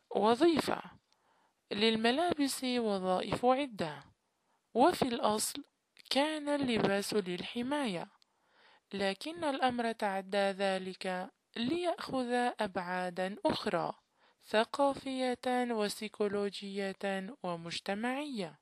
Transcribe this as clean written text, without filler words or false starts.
وظيفة. للملابس وظائف عدة، وفي الأصل كان اللباس للحماية، لكن الأمر تعدى ذلك ليأخذ أبعادًا أخرى ثقافية وسيكولوجية ومجتمعية.